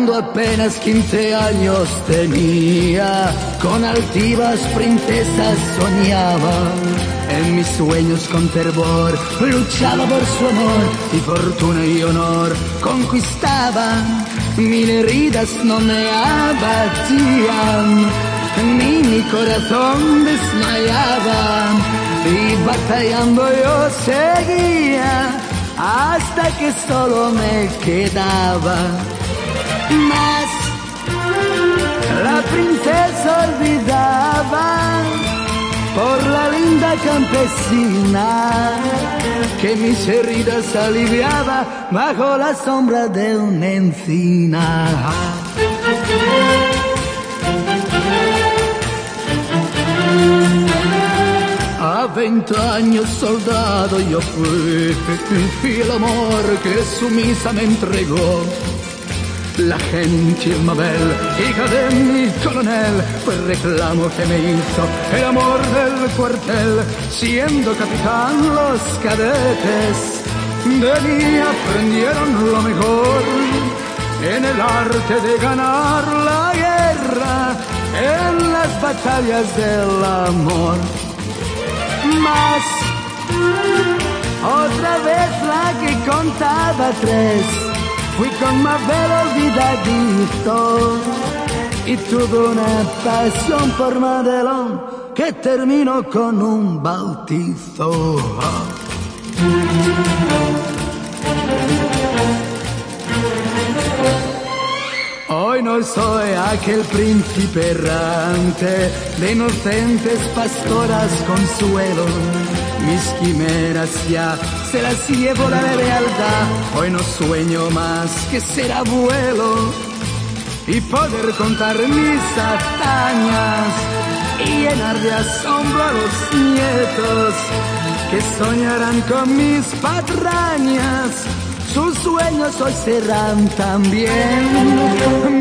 Cuando apenas 15 años tenía, con altivas princesas soñaba. En mis sueños con fervor luchaba por su amor y fortuna y honor conquistaba. Mil heridas no me abatían, ni mi corazón desmayaba. Y batallando yo seguía hasta que solo me quedaba. Mas la princesa olvidaba por la linda campesina que mis heridas aliviaba bajo la sombra de una encina. A 20 años soldado yo fui, fiel amor que sumisa me entregó. La gentil Mabel, hija de mi coronel, fue el reclamo que me hizo el amor del cuartel. Siendo capitán los cadetes de mí aprendieron lo mejor en el arte de ganar la guerra, en las batallas del amor. Mas otra vez la que contaba tres, fui con Mabel olvidadito y tuve una pasión por Madelón que terminó con un bautizo. Hoy no soy aquel príncipe errante de inocentes pastoras consuelo. Mis quimeras ya se las llevo la lealtad. Hoy no sueño más que ser abuelo y poder contar mis hazañas y llenar de asombro a los nietos que soñarán con mis patrañas. Sus sueños hoy serán también